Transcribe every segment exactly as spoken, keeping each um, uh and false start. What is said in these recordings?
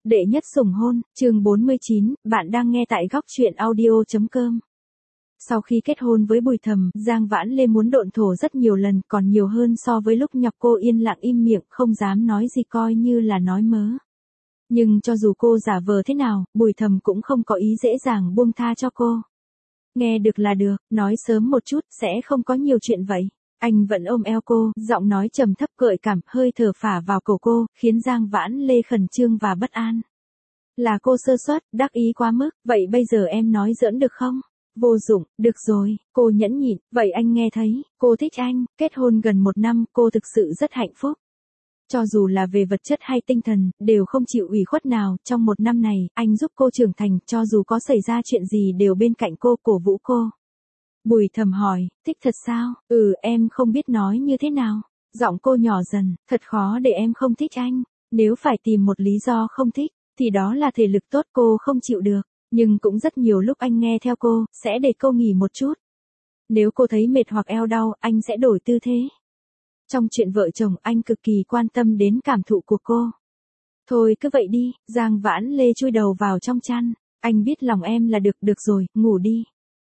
Đệ nhất sủng hôn, chương bốn mươi chín, bạn đang nghe tại góc truyện audio.com. Sau khi kết hôn với Bùi Thầm, Giang Vãn Lê muốn độn thổ rất nhiều lần, còn nhiều hơn so với lúc nhọc cô yên lặng im miệng, không dám nói gì coi như là nói mớ. Nhưng cho dù cô giả vờ thế nào, Bùi Thầm cũng không có ý dễ dàng buông tha cho cô. Nghe được là được, nói sớm một chút, sẽ không có nhiều chuyện vậy. Anh vẫn ôm eo cô, giọng nói trầm thấp gợi cảm, hơi thở phả vào cổ cô, khiến Giang Vãn Lê khẩn trương và bất an. Là cô sơ suất, đắc ý quá mức, vậy bây giờ em nói giỡn được không? Vô dụng, được rồi, cô nhẫn nhịn, vậy anh nghe thấy, cô thích anh, kết hôn gần một năm, cô thực sự rất hạnh phúc. Cho dù là về vật chất hay tinh thần, đều không chịu ủy khuất nào, trong một năm này, anh giúp cô trưởng thành, cho dù có xảy ra chuyện gì đều bên cạnh cô, cổ vũ cô. Bùi Thầm hỏi, thích thật sao? Ừ, em không biết nói như thế nào. Giọng cô nhỏ dần, thật khó để em không thích anh. Nếu phải tìm một lý do không thích, thì đó là thể lực tốt cô không chịu được. Nhưng cũng rất nhiều lúc anh nghe theo cô, sẽ để cô nghỉ một chút. Nếu cô thấy mệt hoặc eo đau, anh sẽ đổi tư thế. Trong chuyện vợ chồng, anh cực kỳ quan tâm đến cảm thụ của cô. Thôi cứ vậy đi, Giang Vãn Lê chui đầu vào trong chăn. Anh biết lòng em là được, được rồi, ngủ đi.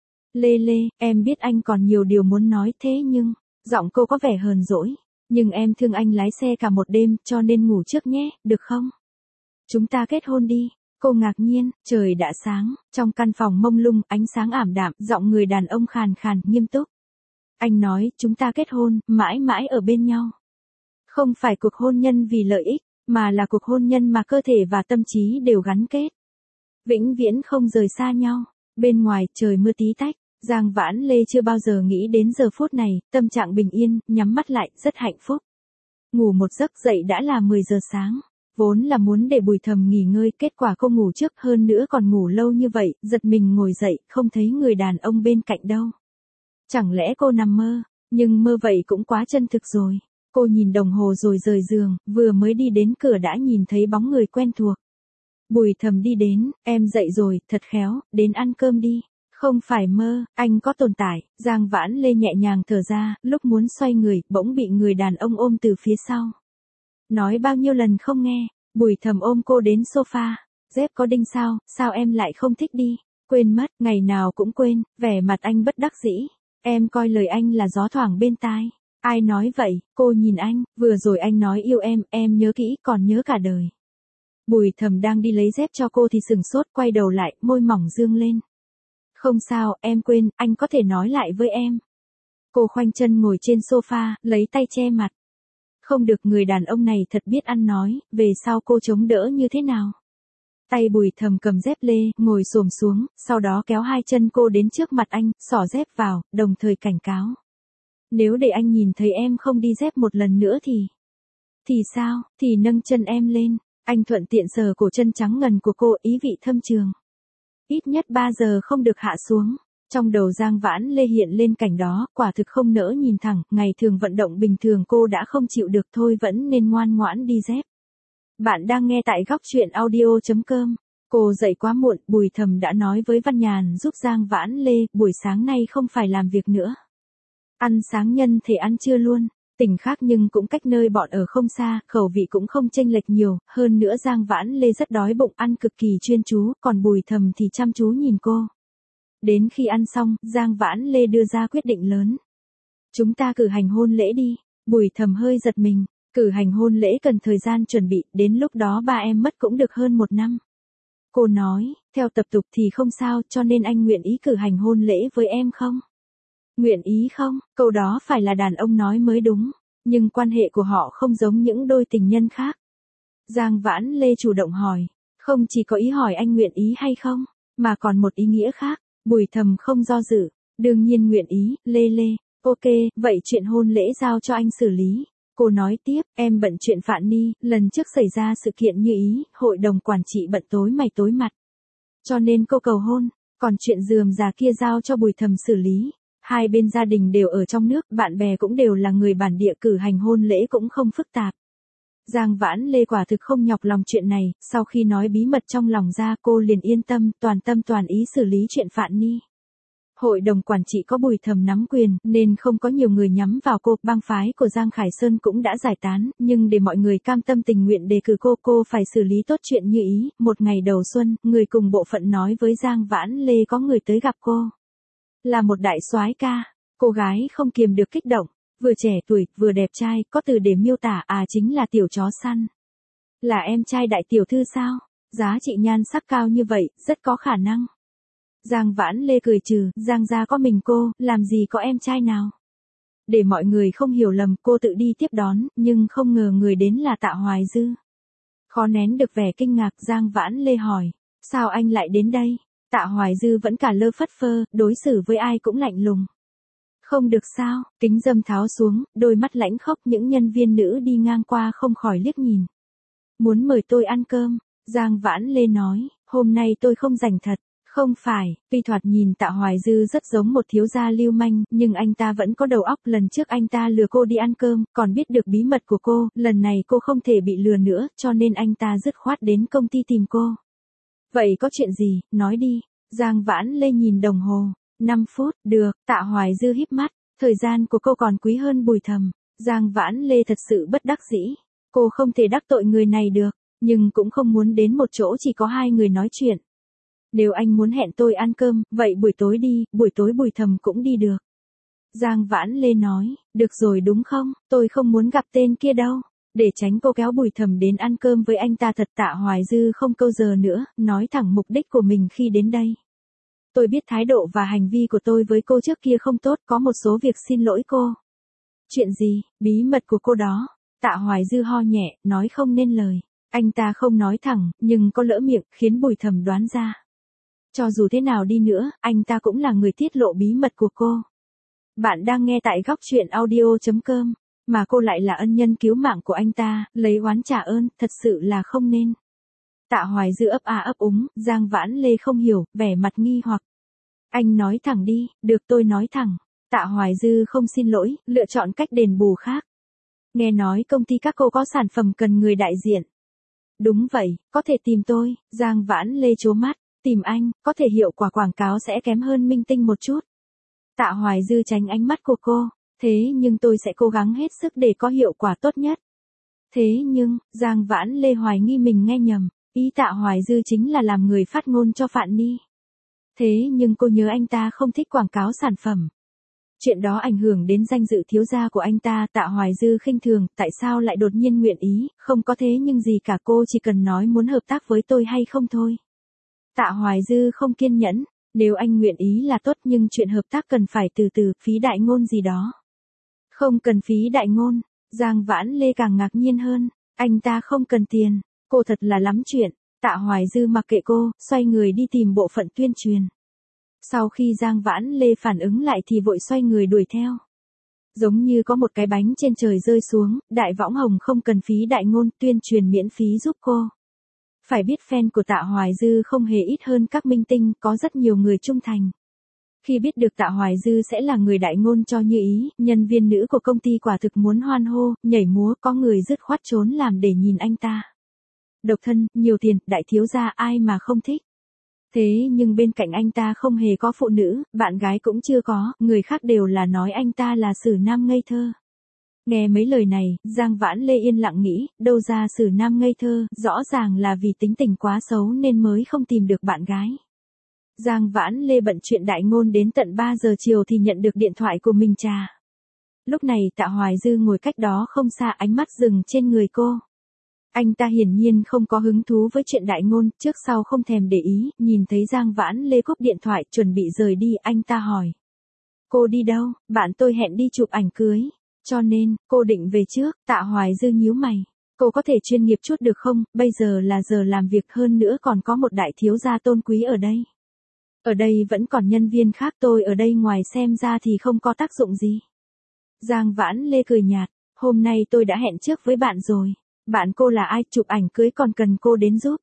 Lê Lê, em biết anh còn nhiều điều muốn nói thế nhưng, giọng cô có vẻ hờn dỗi, nhưng em thương anh lái xe cả một đêm, cho nên ngủ trước nhé, được không? Chúng ta kết hôn đi. Cô ngạc nhiên, trời đã sáng, trong căn phòng mông lung, ánh sáng ảm đạm, giọng người đàn ông khàn khàn, nghiêm túc. Anh nói, chúng ta kết hôn, mãi mãi ở bên nhau. Không phải cuộc hôn nhân vì lợi ích, mà là cuộc hôn nhân mà cơ thể và tâm trí đều gắn kết. Vĩnh viễn không rời xa nhau. Bên ngoài, trời mưa tí tách. Giang Vãn Lê chưa bao giờ nghĩ đến giờ phút này, tâm trạng bình yên, nhắm mắt lại, rất hạnh phúc. Ngủ một giấc dậy đã là mười giờ sáng. Vốn là muốn để Bùi Thầm nghỉ ngơi, kết quả cô ngủ trước, hơn nữa còn ngủ lâu như vậy, giật mình ngồi dậy, không thấy người đàn ông bên cạnh đâu. Chẳng lẽ cô nằm mơ, nhưng mơ vậy cũng quá chân thực rồi. Cô nhìn đồng hồ rồi rời giường, vừa mới đi đến cửa đã nhìn thấy bóng người quen thuộc. Bùi Thầm đi đến, em dậy rồi, thật khéo, đến ăn cơm đi. Không phải mơ, anh có tồn tại. Giang Vãn Lê nhẹ nhàng thở ra, lúc muốn xoay người, bỗng bị người đàn ông ôm từ phía sau. Nói bao nhiêu lần không nghe, Bùi Thầm ôm cô đến sofa. Dép có đinh sao, sao em lại không thích đi? Quên mất, ngày nào cũng quên, vẻ mặt anh bất đắc dĩ. Em coi lời anh là gió thoảng bên tai. Ai nói vậy? Cô nhìn anh, vừa rồi anh nói yêu em, em nhớ kỹ, còn nhớ cả đời. Bùi Thầm đang đi lấy dép cho cô thì sừng sốt, quay đầu lại, môi mỏng dương lên. Không sao, em quên, anh có thể nói lại với em. Cô khoanh chân ngồi trên sofa, lấy tay che mặt. Không được, người đàn ông này thật biết ăn nói, về sau cô chống đỡ như thế nào? Tay Bùi Thầm cầm dép lê, ngồi xổm xuống, sau đó kéo hai chân cô đến trước mặt anh, xỏ dép vào, đồng thời cảnh cáo. Nếu để anh nhìn thấy em không đi dép một lần nữa thì... Thì sao? Thì nâng chân em lên. Anh thuận tiện sờ cổ chân trắng ngần của cô, ý vị thâm trường. Ít nhất ba giờ không được hạ xuống. Trong đầu Giang Vãn Lê hiện lên cảnh đó, quả thực không nỡ nhìn thẳng, ngày thường vận động bình thường cô đã không chịu được, thôi vẫn nên ngoan ngoãn đi dép. Bạn đang nghe tại góc truyện audio.com. Cô dậy quá muộn, Bùi Thầm đã nói với Văn Nhàn giúp Giang Vãn Lê, buổi sáng nay không phải làm việc nữa. Ăn sáng nhân thể ăn trưa luôn. Tỉnh khác nhưng cũng cách nơi bọn ở không xa, khẩu vị cũng không chênh lệch nhiều, hơn nữa Giang Vãn Lê rất đói bụng, ăn cực kỳ chuyên chú, còn Bùi Thầm thì chăm chú nhìn cô. Đến khi ăn xong, Giang Vãn Lê đưa ra quyết định lớn. Chúng ta cử hành hôn lễ đi. Bùi Thầm hơi giật mình, cử hành hôn lễ cần thời gian chuẩn bị, đến lúc đó ba em mất cũng được hơn một năm. Cô nói, theo tập tục thì không sao, cho nên anh nguyện ý cử hành hôn lễ với em không? Nguyện ý không? Câu đó phải là đàn ông nói mới đúng, nhưng quan hệ của họ không giống những đôi tình nhân khác. Giang Vãn Lê chủ động hỏi, không chỉ có ý hỏi anh nguyện ý hay không, mà còn một ý nghĩa khác. Bùi Thầm không do dự, đương nhiên nguyện ý. Lê Lê, ok, vậy chuyện hôn lễ giao cho anh xử lý. Cô nói tiếp, em bận chuyện Phạn Ni, lần trước xảy ra sự kiện như ý, hội đồng quản trị bận tối mày tối mặt. Cho nên cô cầu hôn, còn chuyện rườm rà kia giao cho Bùi Thầm xử lý. Hai bên gia đình đều ở trong nước, bạn bè cũng đều là người bản địa, cử hành hôn lễ cũng không phức tạp. Giang Vãn Lê quả thực không nhọc lòng chuyện này, sau khi nói bí mật trong lòng ra cô liền yên tâm, toàn tâm toàn ý xử lý chuyện Phạn Ni. Hội đồng quản trị có Bùi Thầm nắm quyền, nên không có nhiều người nhắm vào cô, bang phái của Giang Khải Sơn cũng đã giải tán, nhưng để mọi người cam tâm tình nguyện đề cử cô, cô phải xử lý tốt chuyện như ý. Một ngày đầu xuân, người cùng bộ phận nói với Giang Vãn Lê có người tới gặp cô. Là một đại soái ca, cô gái không kiềm được kích động, vừa trẻ tuổi, vừa đẹp trai, có từ để miêu tả, à chính là tiểu chó săn. Là em trai đại tiểu thư sao? Giá trị nhan sắc cao như vậy, rất có khả năng. Giang Vãn Lê cười trừ, Giang gia có mình cô, làm gì có em trai nào. Để mọi người không hiểu lầm, cô tự đi tiếp đón, nhưng không ngờ người đến là Tạ Hoài Dư. Khó nén được vẻ kinh ngạc, Giang Vãn Lê hỏi, sao anh lại đến đây? Tạ Hoài Dư vẫn cả lơ phất phơ, đối xử với ai cũng lạnh lùng. Không được sao, kính dâm tháo xuống, đôi mắt lãnh khốc, những nhân viên nữ đi ngang qua không khỏi liếc nhìn. Muốn mời tôi ăn cơm, Giang Vãn Lê nói, hôm nay tôi không rảnh thật. Không phải, tuy thoạt nhìn Tạ Hoài Dư rất giống một thiếu gia lưu manh, nhưng anh ta vẫn có đầu óc. Lần trước anh ta lừa cô đi ăn cơm, còn biết được bí mật của cô, lần này cô không thể bị lừa nữa, cho nên anh ta dứt khoát đến công ty tìm cô. Vậy có chuyện gì, nói đi. Giang Vãn Lê nhìn đồng hồ, năm phút, được. Tạ Hoài Dư híp mắt, thời gian của cô còn quý hơn Bùi Thầm. Giang Vãn Lê thật sự bất đắc dĩ, cô không thể đắc tội người này được, nhưng cũng không muốn đến một chỗ chỉ có hai người nói chuyện. Nếu anh muốn hẹn tôi ăn cơm, vậy buổi tối đi, buổi tối Bùi Thầm cũng đi được. Giang Vãn Lê nói, được rồi đúng không, tôi không muốn gặp tên kia đâu. Để tránh cô kéo Bùi Thầm đến ăn cơm với anh ta thật, Tạ Hoài Dư không câu giờ nữa, nói thẳng mục đích của mình khi đến đây. Tôi biết thái độ và hành vi của tôi với cô trước kia không tốt, có một số việc xin lỗi cô. Chuyện gì, bí mật của cô đó? Tạ Hoài Dư ho nhẹ, nói không nên lời. Anh ta không nói thẳng, nhưng có lỡ miệng, khiến Bùi Thầm đoán ra. Cho dù thế nào đi nữa, anh ta cũng là người tiết lộ bí mật của cô. Bạn đang nghe tại góc truyện audio chấm com, mà cô lại là ân nhân cứu mạng của anh ta, lấy oán trả ơn, thật sự là không nên. Tạ Hoài Dư ấp a ấp úng, Giang Vãn Lê không hiểu, vẻ mặt nghi hoặc. Anh nói thẳng đi, được tôi nói thẳng. Tạ Hoài Dư không xin lỗi, lựa chọn cách đền bù khác. Nghe nói công ty các cô có sản phẩm cần người đại diện. Đúng vậy, có thể tìm tôi. Giang Vãn Lê trố mắt. Tìm anh, có thể hiệu quả quảng cáo sẽ kém hơn minh tinh một chút. Tạ Hoài Dư tránh ánh mắt của cô, thế nhưng tôi sẽ cố gắng hết sức để có hiệu quả tốt nhất. Thế nhưng, Giang Vãn Lê hoài nghi mình nghe nhầm, ý Tạ Hoài Dư chính là làm người phát ngôn cho Phạn Ni. Thế nhưng cô nhớ anh ta không thích quảng cáo sản phẩm. Chuyện đó ảnh hưởng đến danh dự thiếu gia của anh ta. Tạ Hoài Dư khinh thường, tại sao lại đột nhiên nguyện ý, không có thế nhưng gì cả, cô chỉ cần nói muốn hợp tác với tôi hay không thôi. Tạ Hoài Dư không kiên nhẫn, nếu anh nguyện ý là tốt nhưng chuyện hợp tác cần phải từ từ, phí đại ngôn gì đó. Không cần phí đại ngôn, Giang Vãn Lê càng ngạc nhiên hơn, anh ta không cần tiền, cô thật là lắm chuyện. Tạ Hoài Dư mặc kệ cô, xoay người đi tìm bộ phận tuyên truyền. Sau khi Giang Vãn Lê phản ứng lại thì vội xoay người đuổi theo. Giống như có một cái bánh trên trời rơi xuống, Đại Võng Hồng không cần phí đại ngôn, tuyên truyền miễn phí giúp cô. Phải biết fan của Tạ Hoài Dư không hề ít hơn các minh tinh, có rất nhiều người trung thành. Khi biết được Tạ Hoài Dư sẽ là người đại ngôn cho Như Ý, nhân viên nữ của công ty quả thực muốn hoan hô, nhảy múa, có người dứt khoát trốn làm để nhìn anh ta. Độc thân, nhiều tiền, đại thiếu gia ai mà không thích. Thế nhưng bên cạnh anh ta không hề có phụ nữ, bạn gái cũng chưa có, người khác đều là nói anh ta là Sử Nam ngây thơ. Nghe mấy lời này, Giang Vãn Lê yên lặng nghĩ, đâu ra Sử Nam ngây thơ, rõ ràng là vì tính tình quá xấu nên mới không tìm được bạn gái. Giang Vãn Lê bận chuyện đại ngôn đến tận ba giờ chiều thì nhận được điện thoại của Minh Trà. Lúc này Tạ Hoài Dư ngồi cách đó không xa, ánh mắt dừng trên người cô. Anh ta hiển nhiên không có hứng thú với chuyện đại ngôn, trước sau không thèm để ý, nhìn thấy Giang Vãn Lê cúp điện thoại chuẩn bị rời đi, anh ta hỏi. Cô đi đâu? Bạn tôi hẹn đi chụp ảnh cưới. Cho nên, cô định về trước. Tạ Hoài Dư nhíu mày. Cô có thể chuyên nghiệp chút được không, bây giờ là giờ làm việc, hơn nữa còn có một đại thiếu gia tôn quý ở đây. Ở đây vẫn còn nhân viên khác, tôi ở đây ngoài xem ra thì không có tác dụng gì. Giang Vãn Lê cười nhạt, hôm nay tôi đã hẹn trước với bạn rồi. Bạn cô là ai, chụp ảnh cưới còn cần cô đến giúp?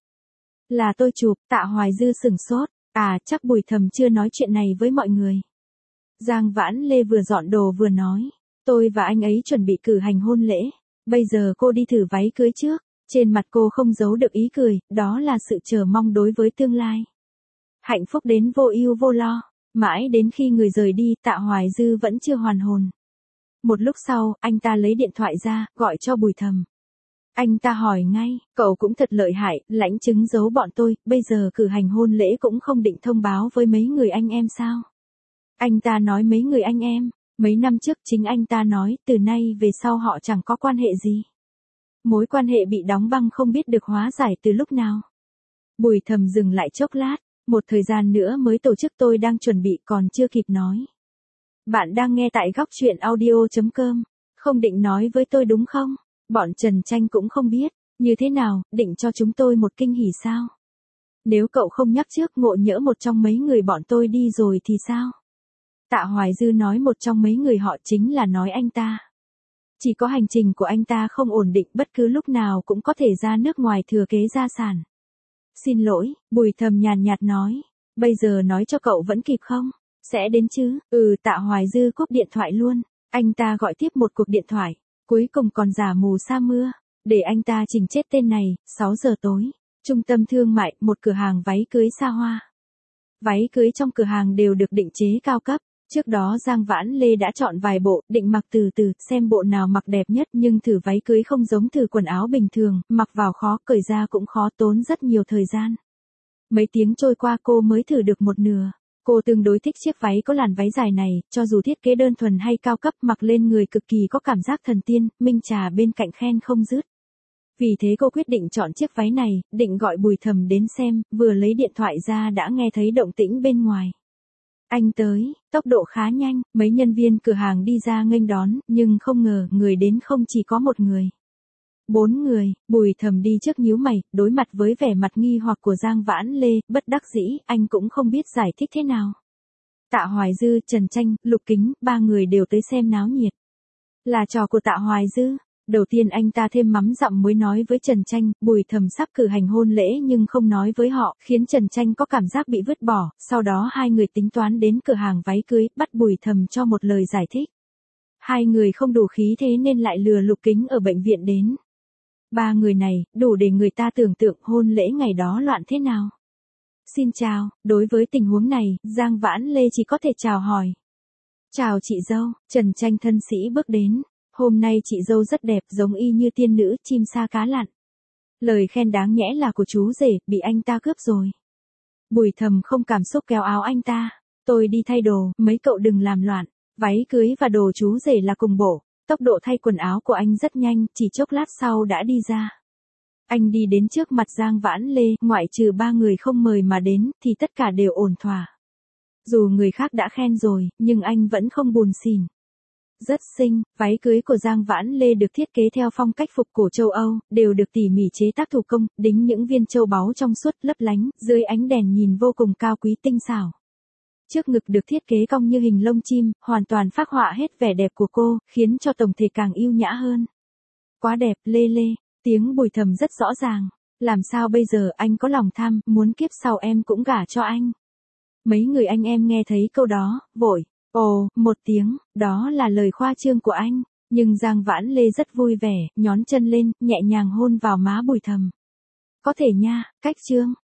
Là tôi chụp. Tạ Hoài Dư sửng sốt, à chắc Bùi Thầm chưa nói chuyện này với mọi người. Giang Vãn Lê vừa dọn đồ vừa nói, tôi và anh ấy chuẩn bị cử hành hôn lễ, bây giờ cô đi thử váy cưới trước. Trên mặt cô không giấu được ý cười, đó là sự chờ mong đối với tương lai. Hạnh phúc đến vô ưu vô lo, Mãi đến khi người rời đi, Tạ Hoài Dư vẫn chưa hoàn hồn. Một lúc sau, anh ta lấy điện thoại ra, gọi cho Bùi Thầm. Anh ta hỏi ngay, cậu cũng thật lợi hại, lãnh chứng giấu bọn tôi, bây giờ cử hành hôn lễ cũng không định thông báo với mấy người anh em sao? Anh ta nói mấy người anh em, mấy năm trước chính anh ta nói, từ nay về sau họ chẳng có quan hệ gì. Mối quan hệ bị đóng băng không biết được hóa giải từ lúc nào. Bùi Thầm dừng lại chốc lát, một thời gian nữa mới tổ chức, tôi đang chuẩn bị còn chưa kịp nói. Bạn đang nghe tại góc chuyện audio chấm com, không định nói với tôi đúng không? Bọn Trần Tranh cũng không biết, như thế nào, định cho chúng tôi một kinh hỉ sao? Nếu cậu không nhắc trước, ngộ nhỡ một trong mấy người bọn tôi đi rồi thì sao? Tạ Hoài Dư nói một trong mấy người họ chính là nói anh ta. Chỉ có hành trình của anh ta không ổn định, bất cứ lúc nào cũng có thể ra nước ngoài thừa kế gia sản. Xin lỗi, Bùi Thầm nhàn nhạt nói, bây giờ nói cho cậu vẫn kịp không? Sẽ đến chứ? Ừ, Tạ Hoài Dư cúp điện thoại luôn. Anh ta gọi tiếp một cuộc điện thoại, cuối cùng còn giả mù sa mưa, để anh ta chỉnh chết tên này. Sáu giờ tối, trung tâm thương mại, một cửa hàng váy cưới xa hoa. Váy cưới trong cửa hàng đều được định chế cao cấp. Trước đó Giang Vãn Lê đã chọn vài bộ, định mặc từ từ, xem bộ nào mặc đẹp nhất, nhưng thử váy cưới không giống thử quần áo bình thường, mặc vào khó, cởi ra cũng khó, tốn rất nhiều thời gian. Mấy tiếng trôi qua cô mới thử được một nửa. Cô tương đối thích chiếc váy có làn váy dài này, cho dù thiết kế đơn thuần hay cao cấp, mặc lên người cực kỳ có cảm giác thần tiên, Minh Trà bên cạnh khen không dứt. Vì thế cô quyết định chọn chiếc váy này, định gọi Bùi Thầm đến xem, vừa lấy điện thoại ra đã nghe thấy động tĩnh bên ngoài. Anh tới, tốc độ khá nhanh, mấy nhân viên cửa hàng đi ra nghênh đón, nhưng không ngờ, người đến không chỉ có một người. Bốn người, Bùi Thầm đi trước nhíu mày, đối mặt với vẻ mặt nghi hoặc của Giang Vãn Lê, bất đắc dĩ, anh cũng không biết giải thích thế nào. Tạ Hoài Dư, Trần Tranh, Lục Kính, ba người đều tới xem náo nhiệt. Là trò của Tạ Hoài Dư. Đầu tiên anh ta thêm mắm dặm muối nói với Trần Tranh, Bùi Thầm sắp cử hành hôn lễ nhưng không nói với họ, khiến Trần Tranh có cảm giác bị vứt bỏ, sau đó hai người tính toán đến cửa hàng váy cưới, bắt Bùi Thầm cho một lời giải thích. Hai người không đủ khí thế nên lại lừa Lục Kính ở bệnh viện đến. Ba người này, đủ để người ta tưởng tượng hôn lễ ngày đó loạn thế nào. Xin chào, đối với tình huống này, Giang Vãn Lê chỉ có thể chào hỏi. Chào chị dâu, Trần Tranh thân sĩ bước đến. Hôm nay chị dâu rất đẹp, giống y như tiên nữ, chim sa cá lặn. Lời khen đáng nhẽ là của chú rể, bị anh ta cướp rồi. Bùi Thầm không cảm xúc kéo áo anh ta. Tôi đi thay đồ, mấy cậu đừng làm loạn. Váy cưới và đồ chú rể là cùng bộ. Tốc độ thay quần áo của anh rất nhanh, chỉ chốc lát sau đã đi ra. Anh đi đến trước mặt Giang Vãn Lê, ngoại trừ ba người không mời mà đến, thì tất cả đều ổn thỏa. Dù người khác đã khen rồi, nhưng anh vẫn không buồn xỉn. Rất xinh, váy cưới của Giang Vãn Lê được thiết kế theo phong cách phục cổ châu Âu, đều được tỉ mỉ chế tác thủ công, đính những viên châu báu trong suốt lấp lánh, dưới ánh đèn nhìn vô cùng cao quý tinh xảo. Trước ngực được thiết kế cong như hình lông chim, hoàn toàn phác họa hết vẻ đẹp của cô, khiến cho tổng thể càng yêu nhã hơn. Quá đẹp, Lê Lê, tiếng Bùi Thầm rất rõ ràng. Làm sao bây giờ, anh có lòng tham, muốn kiếp sau em cũng gả cho anh. Mấy người anh em nghe thấy câu đó, vội. Ồ, một tiếng, đó là lời khoa trương của anh, nhưng Giang Vãn Lê rất vui vẻ, nhón chân lên, nhẹ nhàng hôn vào má Bùi Thầm. Có thể nha, cách trương,